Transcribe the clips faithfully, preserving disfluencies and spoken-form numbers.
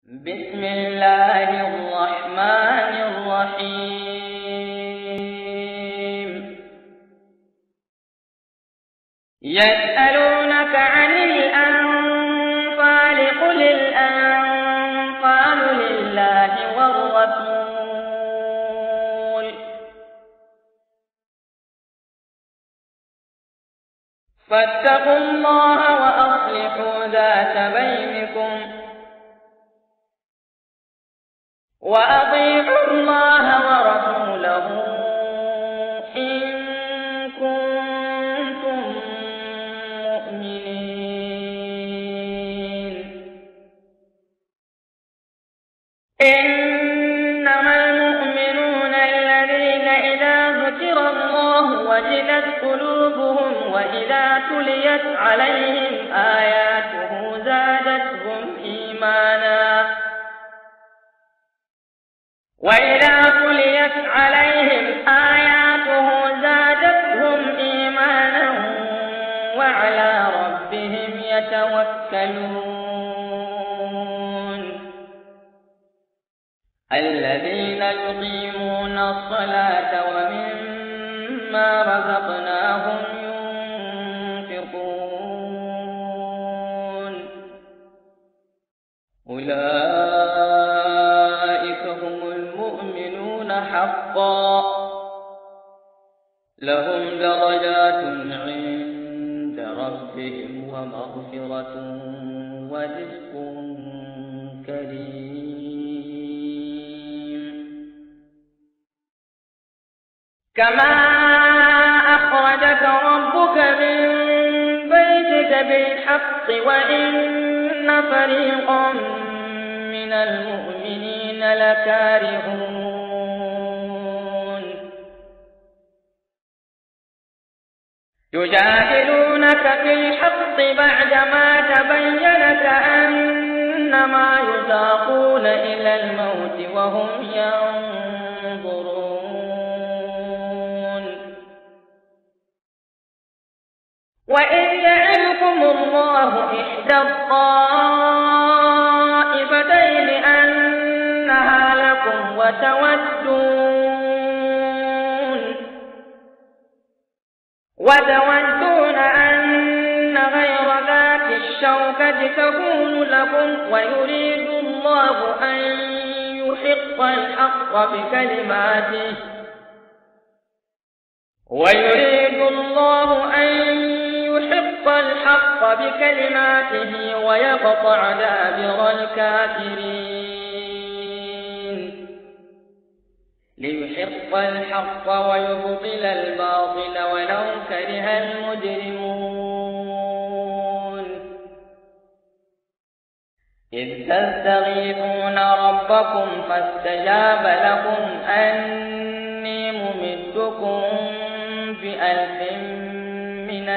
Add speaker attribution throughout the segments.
Speaker 1: بسم الله الرحمن الرحيم. يسألونك عن الأنفال قل الأنفال لله والرسول فاتقوا الله وأصلحوا ذات بينكم وأطيعوا الله ورسوله إن كنتم مؤمنين. إنما المؤمنون الذين إذا ذكر الله وجلت قلوبهم وإذا تليت عليهم آياته زادتهم إيمانا وإذا تليت عليهم آياته زادتهم إيمانا وعلى ربهم يتوكلون. الذين يقيمون الصلاة ومما رزقناهم ينفقون أولئك هم المؤمنون حقا لهم درجات عند ربهم ومغفرة ورزق كريم. كما أخرجك ربك من بيتك بالحق وإن فريقا من المؤمنين لكارهون يجادلونك في الحق بعدما تبين كأنما يساقون إلى الموت وهم ينظرون. وإذ يعظكم الله إحدى الطائفتين أنها لكم وتودون وتودون أن غير ذات الشوكة تكون لكم ويريد الله أن يحق الحق بكلماته ويريد الله أن يحق الحق بكلماته ويقطع دابر الكافرين ليحق الحق ويبطل الباطل ولو كره المجرمون. إذ تستغيثون ربكم فاستجاب لكم أني ممدكم بألف من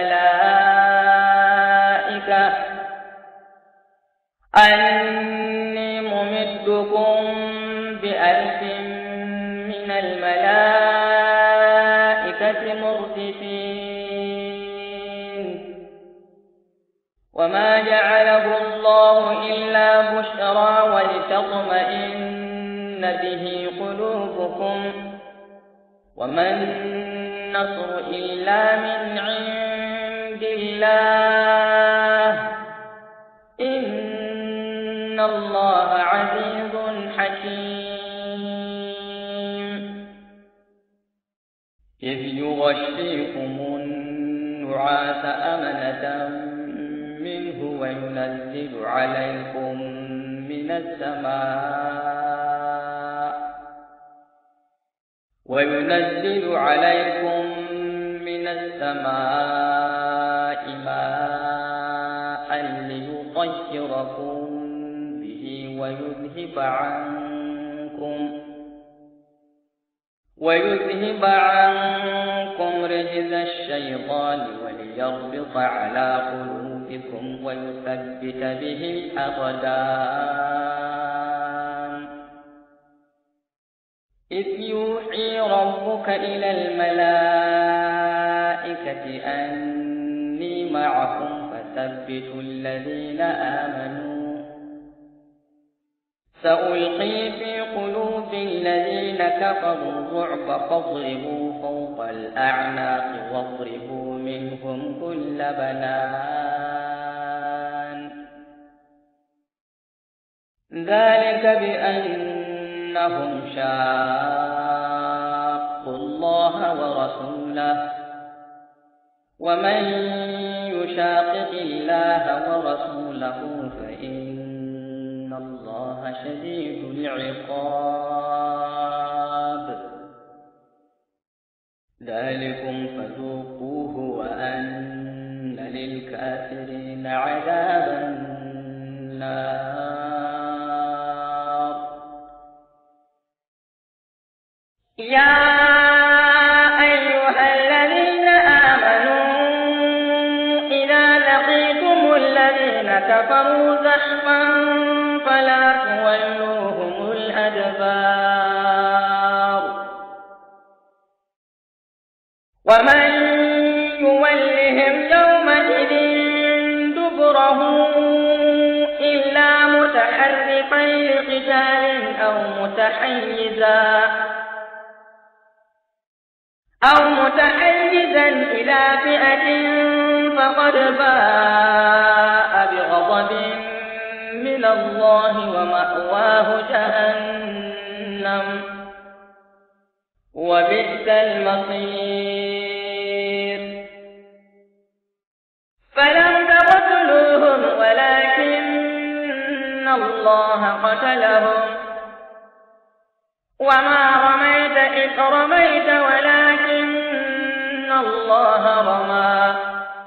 Speaker 1: الملائكة أني ممدكم بألف من الملائكة مردفين. وما جعله الله إلا بشرى ولتطمئن به قلوبكم وما النصر إلا من عند الله إن الله عزيز حكيم. إذ يغشيكم النعاس أمنة منه وينزل عليكم من السماء وينزل عليكم من السماء ماء ليطهركم به ويذهب عنكم ويذهب عنكم رجز الشيطان وليربط على قلوبكم ويثبت به الأقدام. إذ يوحي ربك إلى الملائكة أني معكم فثبتوا الذين آمنوا سألقي في قلوب الذين كفروا الرعب فاضربوا فوق الأعناق واضربوا منهم كل بنان ذلك بأنهم شاقوا الله ورسوله ومن يشاقق الله ورسوله فإن الله شديد العقاب ذلكم فذوقوه وأن للكافرين عذاب النار يا أيها الذين آمنوا إذا لقيتم الذين كفروا زحفا فلا تولوهم الأدبار ومن يولهم يومئذ دبره إلا متحرفا لقتال أو متحيزا أو متحيزا إلى فئة فقد باء بغضب من الله ومأواه جهنم وبئس المصير فلم تقتلوهم ولكن الله قتلهم وما رميت إذ رميت ولكن الله رمى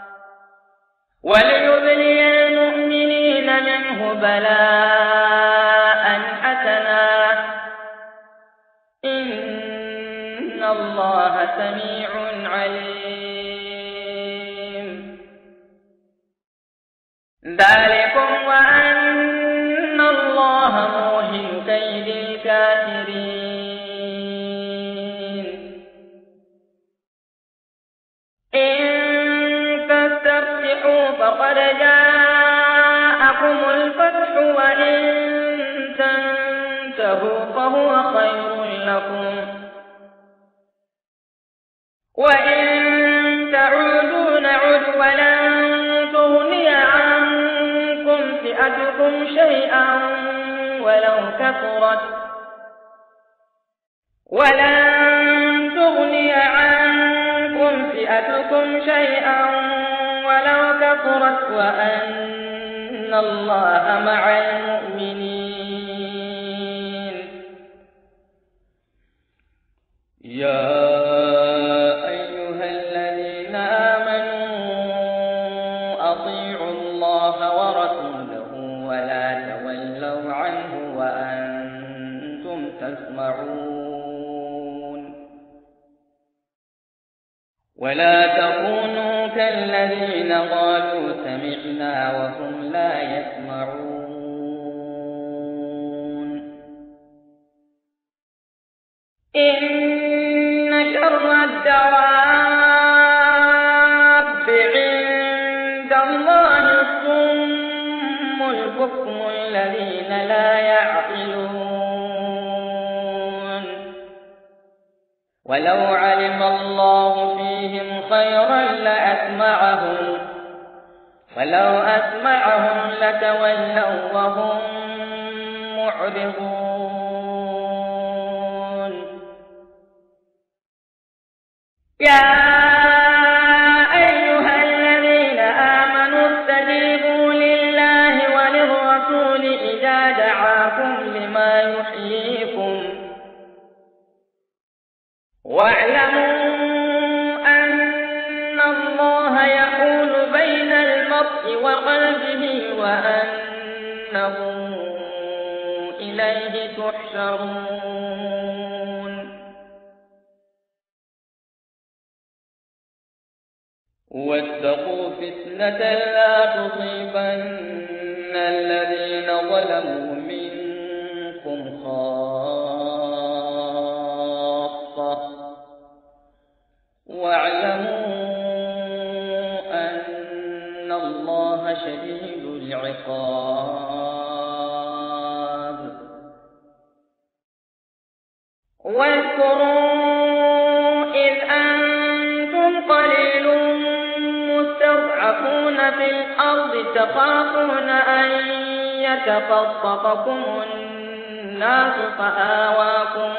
Speaker 1: وليبلي المؤمنين منه بلاء حسنا إن الله سميع عليم ذلكم وأن الله موهن كيد الكافرين إن تستفتحوا فقد جاءكم الفتح وإن تنتهوا فهو خير لكم وإن تعودوا نعد ولن تغني عنكم فئتكم شيئا ولو كثرت ولن تغني عنكم فئتكم شيئا ولو كثرت وأن الله مع المؤمنين يا أيها الذين آمنوا أطيعوا الله ورسوله ولا تولوا عنه وأنتم تسمعون ولا تكونوا كالذين قالوا سمعنا وهم لا يسمعون إن شر الدواب عند الله الصم البكم الذين لا يعقلون ولو علم الله فيهم خيرا لأسمعهم ولو أسمعهم لتولوا وهم معرضون يا أيها الذين آمنوا استجيبوا لله وللرسول إذا دعاكم لما يحييكم واعلموا أن الله يحول بين المرء وقلبه وأنه إليه تحشرون واتقوا فتنة لا تصيبن الذين ظلموا منكم خاصة واعلموا أن الله شديد العقاب واذكروا إذ أنتم قليل مستضعفون في الأرض تخافون أن يتخطفكم الناس فآواكم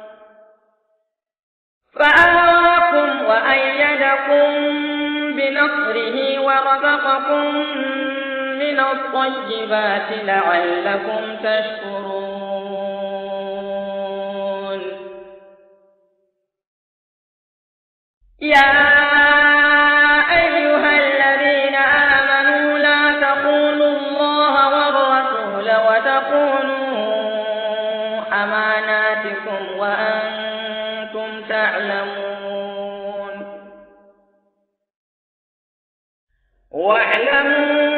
Speaker 1: فآواكم وأيدكم بنصره ورزقكم من الطيبات لعلكم تشكرون. يا أيها الذين آمنوا لا تخونوا الله والرسول وتخونوا أماناتكم وأنتم تعلمون. واعلموا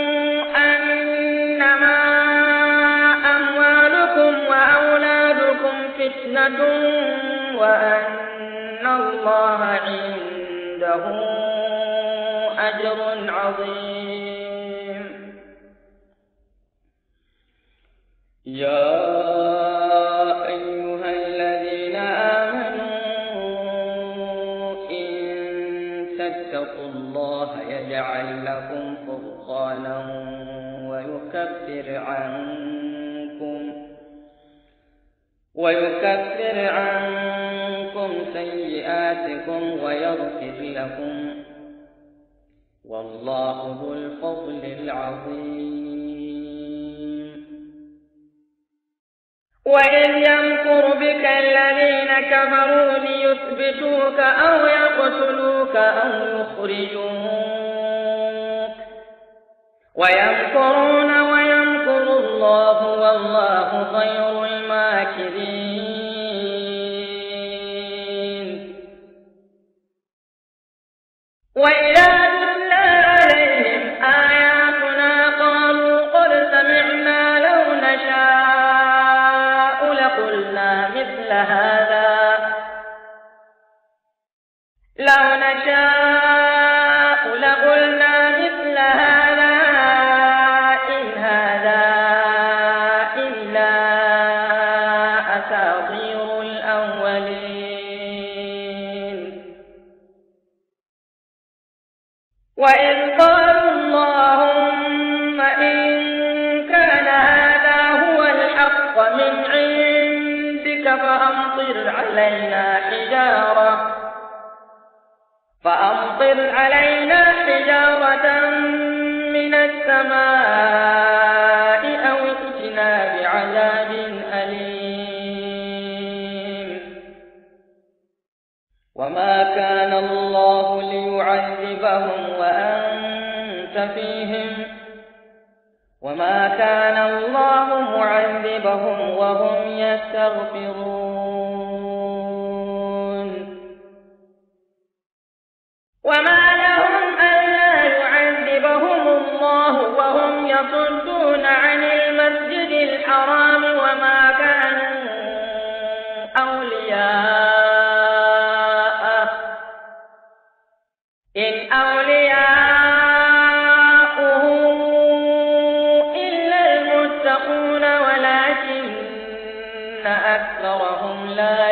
Speaker 1: أنما أموالكم وأولادكم فتنة وأن الله عنده أجر عظيم. يا أيها الذين آمنوا إن تتقوا الله يجعل لكم فرقانا ويكفر عنكم ويكفر عنكم سيئاتكم ويغفر لكم والله ذو الفضل العظيم. وإذ يمكر بك الذين كفروا ليثبتوك أو يقتلوك أو يخرجوك ويمكرون ويمكر الله والله خير الماكرين. وإذا تتلى عليهم آياتنا قالوا قد سمعنا لو نشاء لقلنا مثل هذا لو نشاء لقلنا مثل هذا إن هذا إلا أساطير الأولين. وإذ قالوا اللهم إن كان هذا هو الحق من عندك فأمطر علينا حجارة فأمطر علينا حجارة من السماء أو ائتنا بعذاب أليم. وما كان الله ليعذبهم وأنت فيهم وما كان الله معذبهم وهم يستغفرون. وما لهم ألا يعذبهم الله وهم يصدون عن المسجد الحرام وما كانوا أولياءه إن أولياؤه إلا المتقون ولكن أكثرهم لا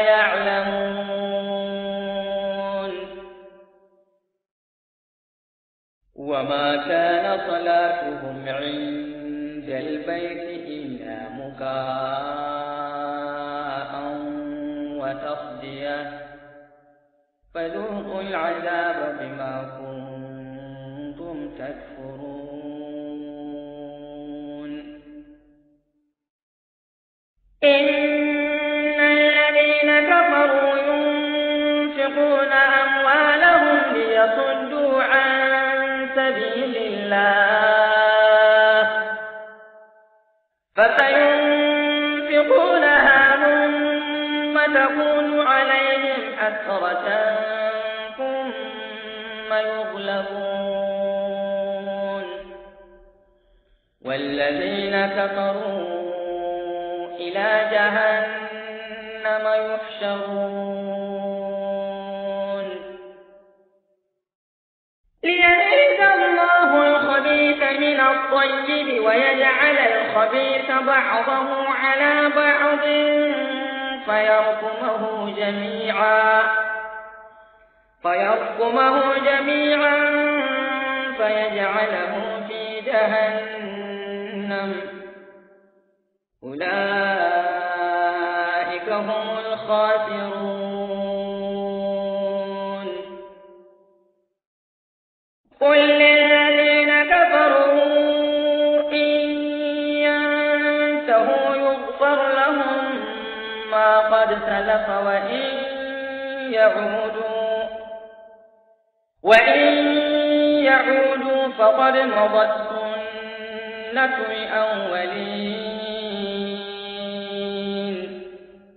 Speaker 1: يعلمون. وما كان صلاتهم عند البيت إلا مكاء وتصدية فذوقوا العذاب بما كنتم تكفرون. إن الذين كفروا ينفقون أموالهم ليصدوا عن سبيل الله فسينفقونها ثم تكون عليهم حسرة ثم يغلبون والذين كفروا إلى جهنم يحشرون. ليميز الله الخبيث من الطيب ويجعل الخبيث بعضه على بعض فيركمه جميعا فيركمه جميعا فيجعله في جهنم أولئك هم الخاسرون قل للذين كفروا إن ينتهوا يغفر لهم ما قد سلف وإن يعودوا وإن يعودوا فقد مضت سنة الأولين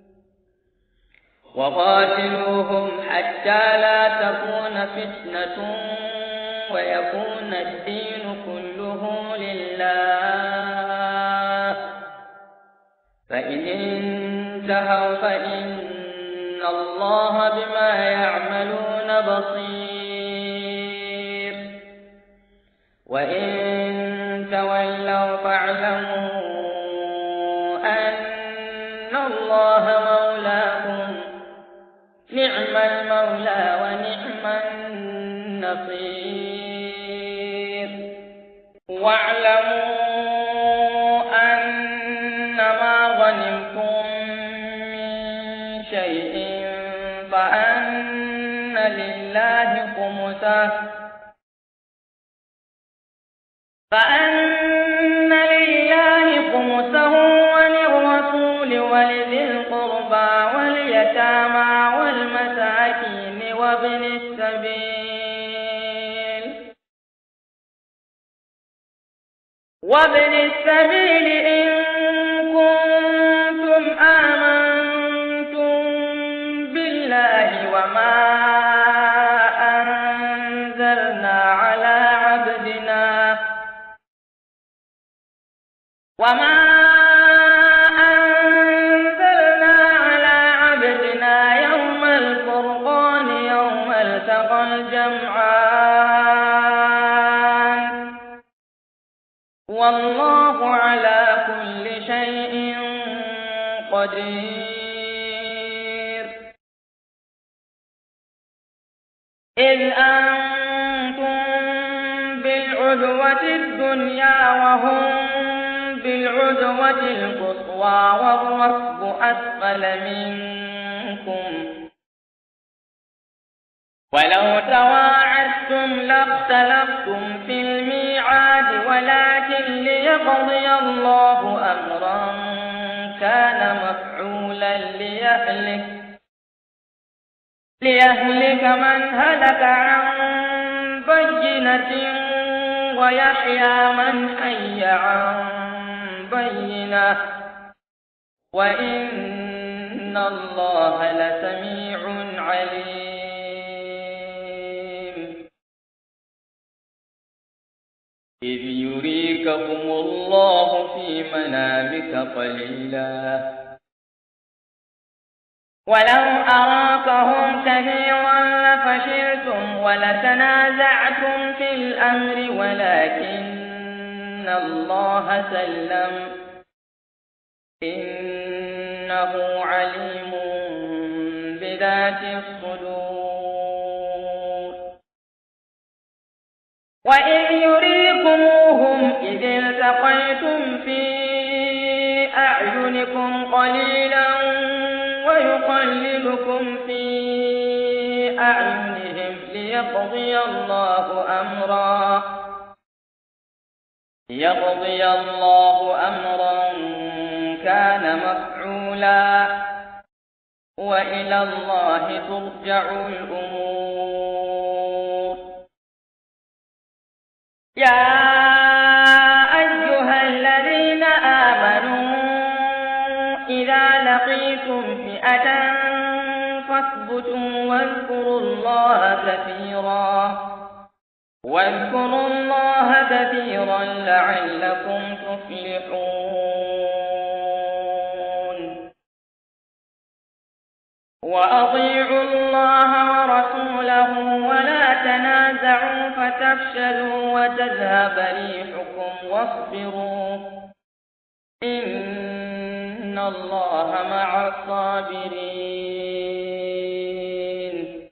Speaker 1: وقاتلوهم حتى لا تكون فتنة ويكون الدين كله لله فإن انتهوا فإن الله بما يعملون بصير وإن تولوا فاعلموا أن الله مولاكم نعم المولى ونعم النصير واعلموا أنما غنمتم من شيء فأن لله خمسه فأن لله خمسه وللرسول ولذي القربى واليتامى والمساكين وابن السبيل وابن السبيل إن كنتم آمنتم بالله وما أنزلنا على عبدنا وما أنزلنا على عبدنا يوم الفرقان يوم التقى الجمعان والله على كل شيء قدير إذ أنتم بالعدوة الدنيا وهم بالعدوة القصوى والركب أسفل منكم ولو تواعدتم لاختلفتم في الميعاد ولكن ليقضي الله أمرا كان مفعولا ليهلك ليهلك من هلك عن بينة ويحيى من حي عن بينة وإن الله لسميع عليم إذ يريكهم الله في منامك قليلا ولو أراكهم كثيرا لفشلتم ولتنازعتم في الأمر ولكن الله سلم إنه عليم بذات الصدور وإذ يريكموهم إذ التقيتم في أعينكم قليلا ويقللكم في أعينهم ليقضي الله أمرا ليقضي الله أمرا كان مفعولا وإلى الله ترجع الأمور يا أيها الذين آمنوا إذا لقيتم فئة فاثبتوا واذكروا الله كثيرا واذكروا الله كثيرا لعلكم تفلحون وأطيعوا الله ورسوله ولا تنازعوا فتفشلوا وتذهب ريحكم واصبروا إن إن الله مع الصابرين.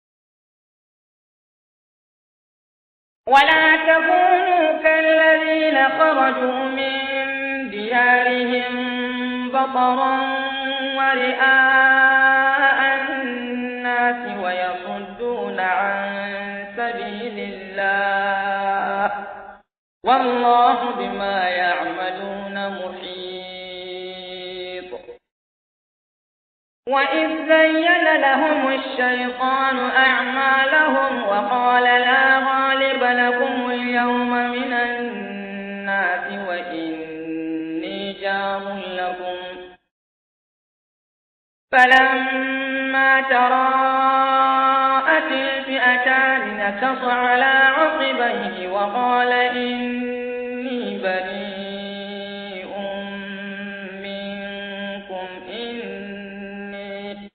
Speaker 1: ولا تكونوا كالذين خرجوا من ديارهم بطرا ورئاء الناس ويصدون عن سبيل الله والله بما يعملون محيط. وإذ زين لهم الشيطان أعمالهم وقال لا غالب لكم اليوم من الناس وإني جار لكم فلما تراءت الفئتان نكص على عقبيه وقال إني بريء منكم إني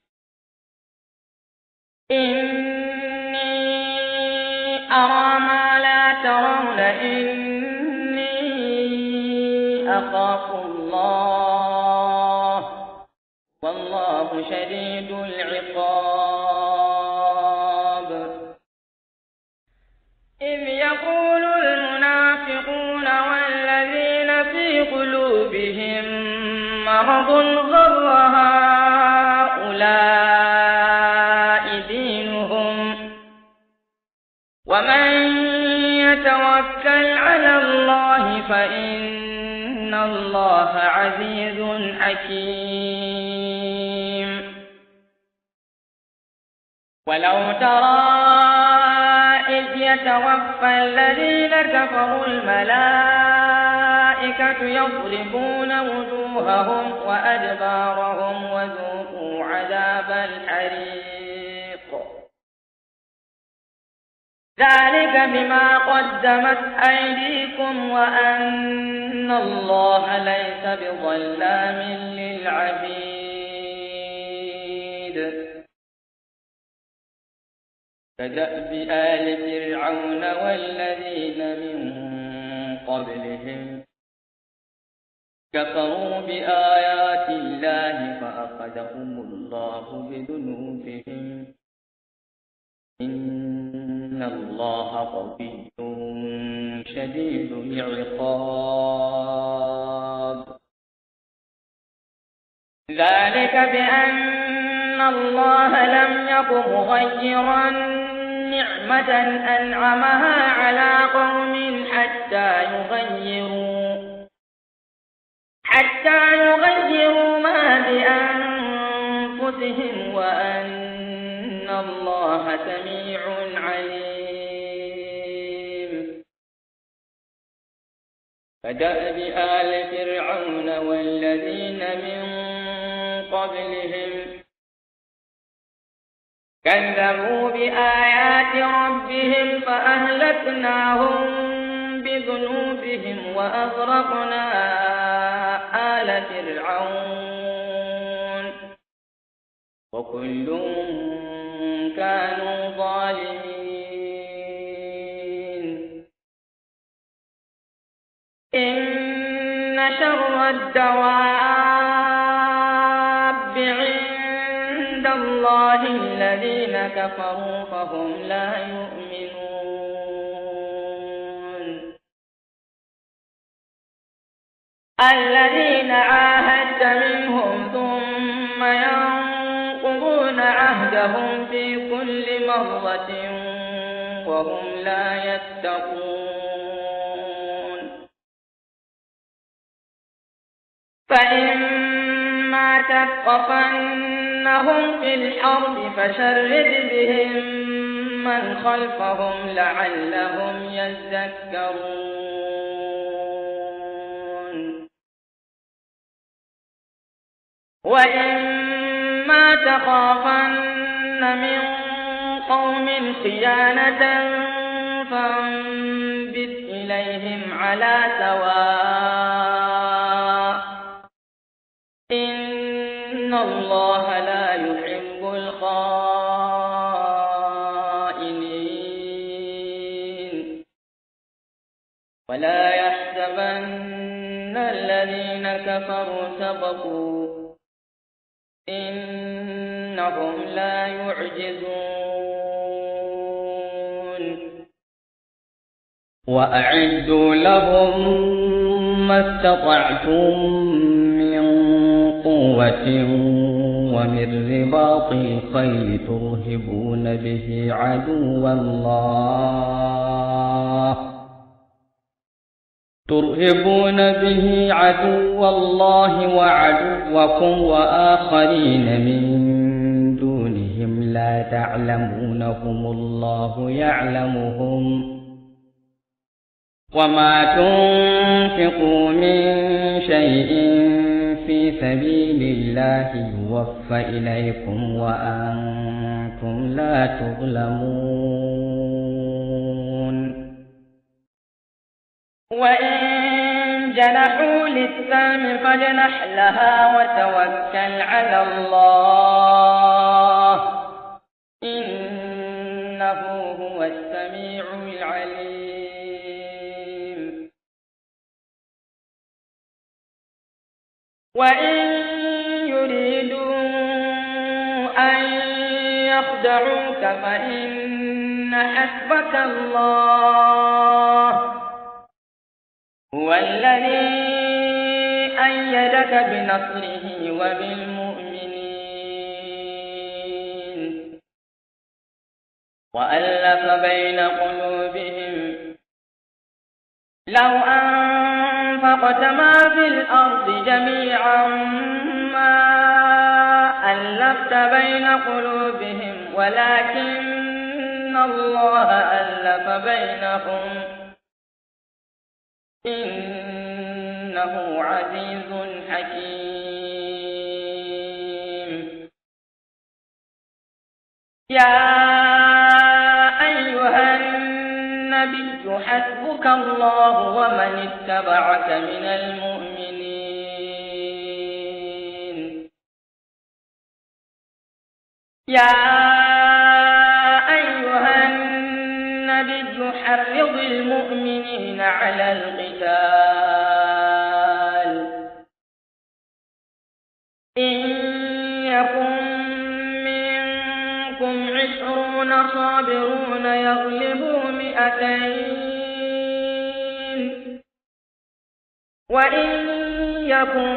Speaker 1: إني أرى ما لا ترون إني أخاف الله والله شديد العقاب. إذ يقول المنافقون والذين في قلوبهم مرض غر هؤلاء دينهم ومن يتوكل على الله فإن الله عزيز حكيم. ولو ترى إذ يتوفى الذين كفروا الملائكة يضربون وجوههم وأدبارهم وذوقوا عذاب الحريق ذلك بما قدمت أيديكم وأن الله ليس بظلام للعبيد. كدأب آل فرعون والذين من قبلهم كفروا بآيات الله فأخذهم الله بذنوبهم إن الله قوي شديد العقاب. ذلك بأن الله لم يك مغيرا نعمة أنعمها على قوم حتى يغيروا حتى يغيروا ما بأنفسهم وأن الله سميع عليم. كدأب آل فرعون والذين من قبلهم كذبوا بآيات ربهم فأهلكناهم بذنوبهم وأغرقنا آل فرعون وكل كانوا ظالمين. إن شر الدواب عند الله الذين كفروا فهم لا يؤمنون. الذين عاهدت منهم ثم ينقضون عهدهم في كل مرة وهم لا يتقون. فإما تثقفنهم في الحرب فشرد بهم من خلفهم لعلهم يذكرون. وإما تخافن من قوم خيانة فانبذ إليهم على سواء إن الله لا يحب الخائنين. ولا يحسبن الذين كفروا سبقوا إنهم لا يعجزون وأعدوا لهم ما استطعتم من قوة ومن رباط الخيل ترهبون به عدو الله ترهبون به عدو الله وعدوكم وآخرين من دونهم لا تعلمونهم الله يعلمهم وما تنفقوا من شيء في سبيل الله يوفى إليكم وأنتم لا تظلمون وإن جنحوا للسلم فاجنح لها وتوكل على الله إنه هو السميع العليم وإن يريدوا أن يخدعوك فإن حسبك الله هو الذي أيدك بنصره وبالمؤمنين وألف بين قلوبهم لو أنفقت ما في الأرض جميعا ما ألفت بين قلوبهم ولكن الله ألف بينهم إنه عزيز حكيم يا أيها النبي حسبك الله ومن اتبعك من المؤمنين يا أيها النبي حرض المؤمنين على القتال إن يكن منكم عشرون صابرون يغلبوا مئتين وإن يكن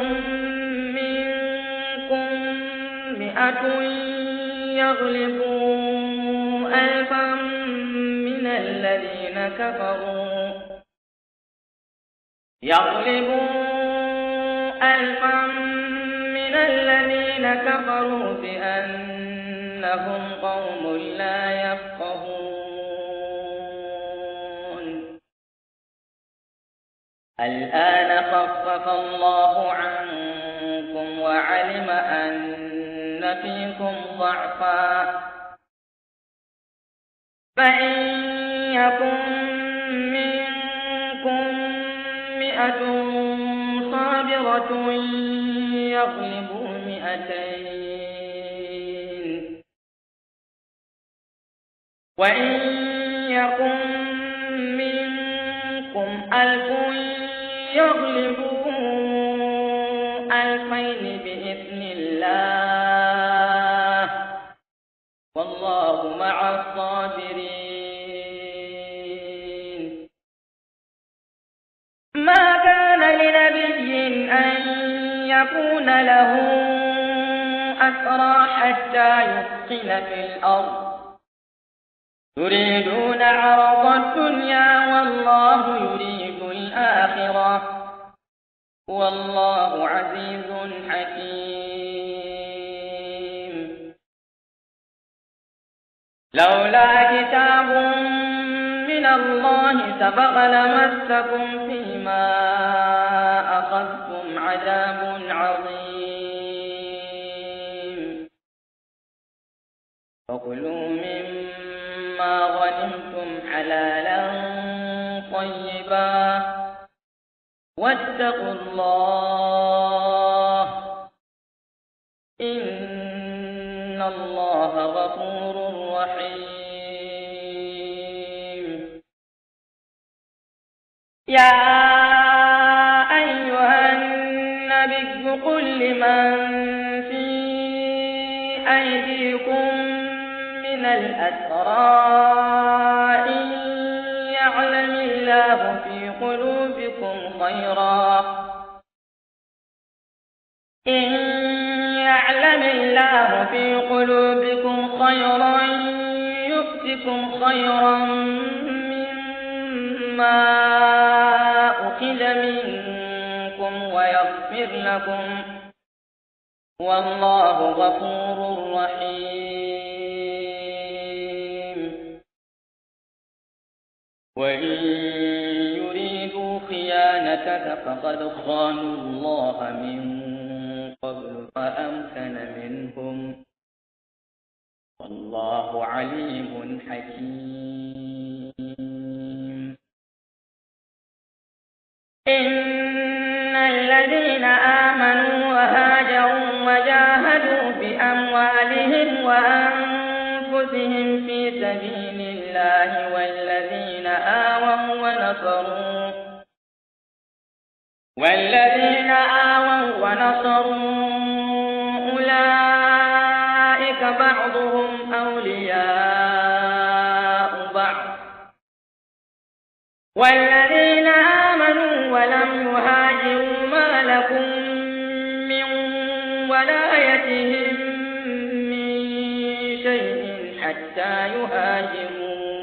Speaker 1: منكم مئة يغلبوا ألفا من الذين كفروا يغلبوا ألفا من الذين كفروا بأنهم قوم لا يفقهون الآن خفف الله عنكم وعلم أن فيكم ضعفا فإن يكن منكم مئة صابرة يغلبوا مئتين وإن يكن منكم ألف يغلبوا ألفين بإذن الله والله مع الصابرين ما كان لنبي أن يكون له أسرى حتى يثخن في الأرض يريدون عرض الدنيا والله يريد الآخرة والله عزيز حكيم لولا كتاب من الله سبق لمسكم فيما أخذتم عذاب عظيم فكلوا مما غنمتم حلالا طيبا واتقوا الله إن الله غفور رحيم يا أيها النبي في أيديكم من الأسرى إن يعلم الله في قلوبكم خيرا إن يعلم الله في قلوبكم خيرا يؤتكم خيرا مما أخذ منكم ويغفر لكم والله غفور رحيم. وإن يريدوا خيانتك فقد خانوا الله من قبل فأمكن منهم والله عليم حكيم. إن الذين آمنوا وهاجروا وجاهدوا بأموالهم وأنفسهم في سبيل الله والذين آووا ونصروا والذين آووا ونصروا أولئك بعضهم أولياء بعض والذين آمنوا ولم يهاجروا ما لكم من ولايتهم من شيء حتى يهاجروا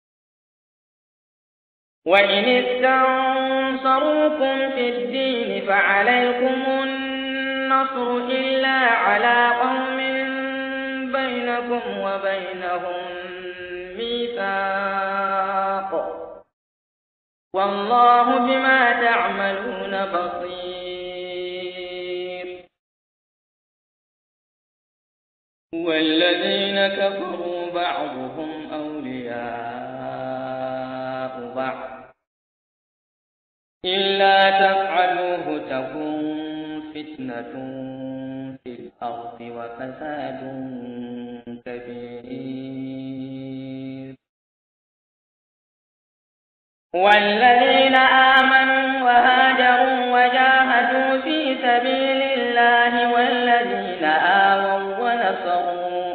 Speaker 1: وإن استنصروكم في الدين فعليكم النصر إلا على قوم بينكم وبينهم ميثاق والله بما تعملون بصير. والذين كفروا بعضهم أولياء بعض إلا تفعلوه تكن فتنة في الأرض وفساد كبير. والذين آمنوا وهاجروا وجاهدوا في سبيل الله والذين آووا ونصروا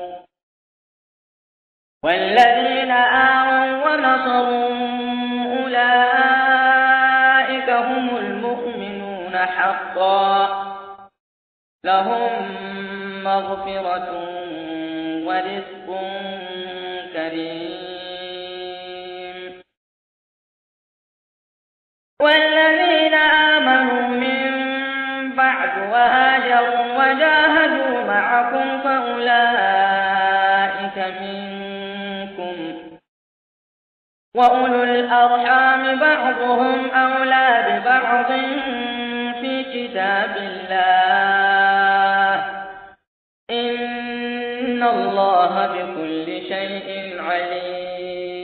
Speaker 1: والذين آووا ونصروا أولئك هم المؤمنون حقا لهم مغفرة ورزق كريم. والذين آمنوا من بعد وهاجروا وجاهدوا معكم فأولئك منكم وأولو الأرحام بعضهم أولى ببعض في كتاب الله إن الله بكل شيء عليم.